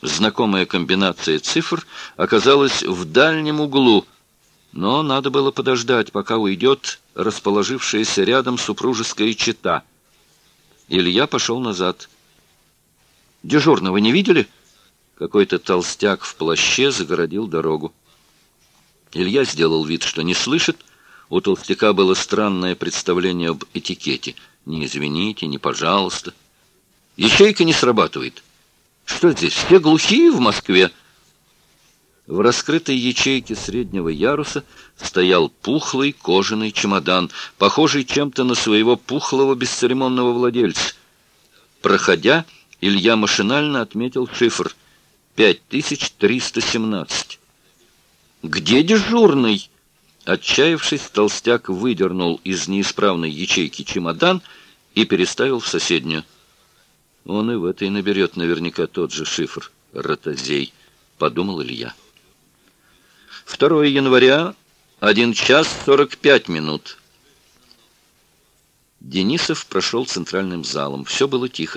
Знакомая комбинация цифр оказалась в дальнем углу, но надо было подождать, пока уйдет расположившаяся рядом супружеская чета. Илья пошел назад. «Дежурного не видели?» Какой-то толстяк в плаще загородил дорогу. Илья сделал вид, что не слышит. У толстяка было странное представление об этикете. «Не извините, не пожалуйста». «Ячейка не срабатывает». «Что здесь, все глухие в Москве?» В раскрытой ячейке среднего яруса стоял пухлый кожаный чемодан, похожий чем-то на своего пухлого бесцеремонного владельца. Проходя, Илья машинально отметил шифр 5317. «Где дежурный?» Отчаявшись, толстяк выдернул из неисправной ячейки чемодан и переставил в соседнюю. «Он и в этой наберет наверняка тот же шифр, ротозей», — подумал Илья. 2 января, 1 час 45 минут. Денисов прошел центральным залом. Все было тихо.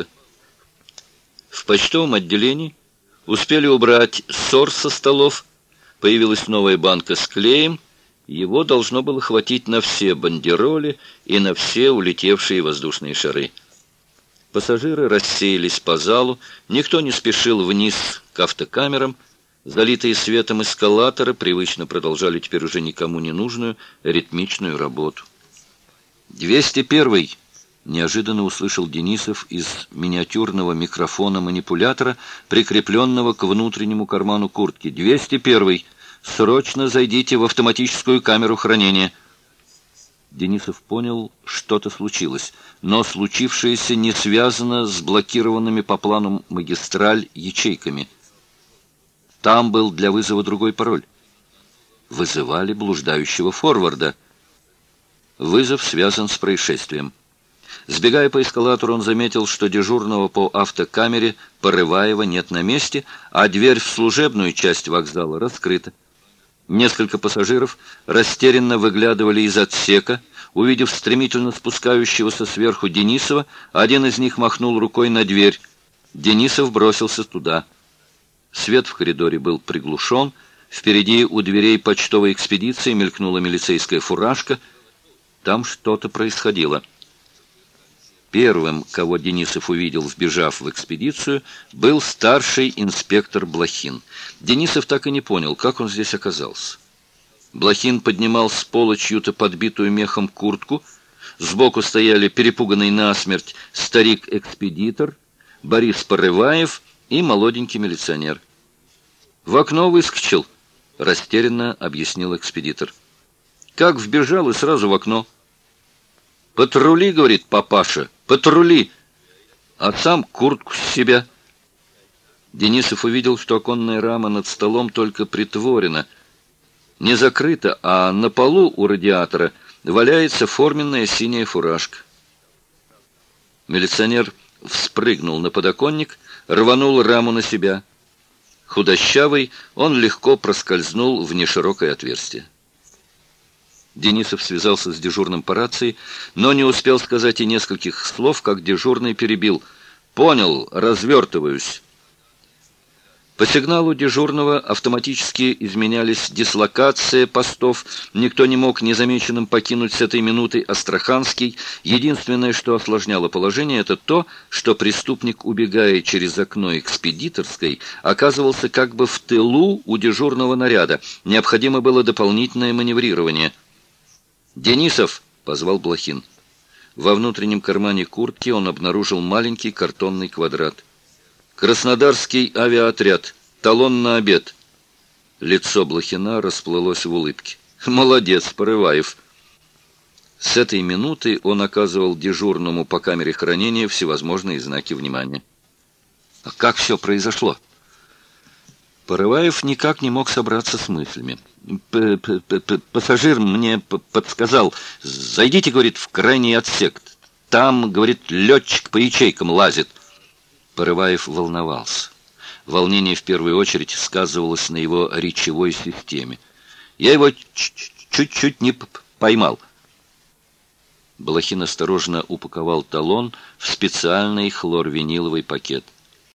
В почтовом отделении успели убрать ссор со столов. Появилась новая банка с клеем. Его должно было хватить на все бандероли и на все улетевшие воздушные шары. Пассажиры рассеялись по залу. Никто не спешил вниз к автокамерам. Залитые светом эскалаторы привычно продолжали теперь уже никому не нужную ритмичную работу. 201-й неожиданно услышал Денисов из миниатюрного микрофона-манипулятора, прикрепленного к внутреннему карману куртки. 201-й, срочно зайдите в автоматическую камеру хранения. Денисов понял, что-то случилось, но случившееся не связано с блокированными по плану магистраль ячейками. Там был для вызова другой пароль. Вызывали блуждающего форварда. Вызов связан с происшествием. Сбегая по эскалатору, он заметил, что дежурного по автокамере Порываева нет на месте, а дверь в служебную часть вокзала раскрыта. Несколько пассажиров растерянно выглядывали из отсека. Увидев стремительно спускающегося сверху Денисова, один из них махнул рукой на дверь. Денисов бросился туда. Свет в коридоре был приглушен. Впереди у дверей почтовой экспедиции мелькнула милицейская фуражка. Там что-то происходило. Первым, кого Денисов увидел, вбежав в экспедицию, был старший инспектор Блохин. Денисов так и не понял, как он здесь оказался. Блохин поднимал с пола чью-то подбитую мехом куртку. Сбоку стояли перепуганный насмерть старик-экспедитор, Борис Порываев и молоденький милиционер. «В окно выскочил», — растерянно объяснил экспедитор. «Как вбежал и сразу в окно». «Патрули, — говорит папаша, — патрули!» А сам куртку с себя. Денисов увидел, что оконная рама над столом только притворена. Не закрыта, а на полу у радиатора валяется форменная синяя фуражка. Милиционер вспрыгнул на подоконник, рванул раму на себя. Худощавый, он легко проскользнул в неширокое отверстие. Денисов связался с дежурным по рации, но не успел сказать и нескольких слов, как дежурный перебил. «Понял, развертываюсь». По сигналу дежурного автоматически изменялись дислокация постов. Никто не мог незамеченным покинуть с этой минуты Астраханский. Единственное, что осложняло положение, это то, что преступник, убегая через окно экспедиторской, оказывался как бы в тылу у дежурного наряда. Необходимо было дополнительное маневрирование. «Денисов!» — позвал Блохин. Во внутреннем кармане куртки он обнаружил маленький картонный квадрат. «Краснодарский авиаотряд. Талон на обед». Лицо Блохина расплылось в улыбке. «Молодец, Порываев». С этой минуты он оказывал дежурному по камере хранения всевозможные знаки внимания. «А как все произошло?» Порываев никак не мог собраться с мыслями. «Пассажир мне подсказал. Зайдите, — говорит, — в крайний отсек. Там, — говорит, — летчик по ячейкам лазит». Порываев волновался. Волнение в первую очередь сказывалось на его речевой системе. «Я его чуть-чуть не поймал». Блохин осторожно упаковал талон в специальный хлорвиниловый пакет.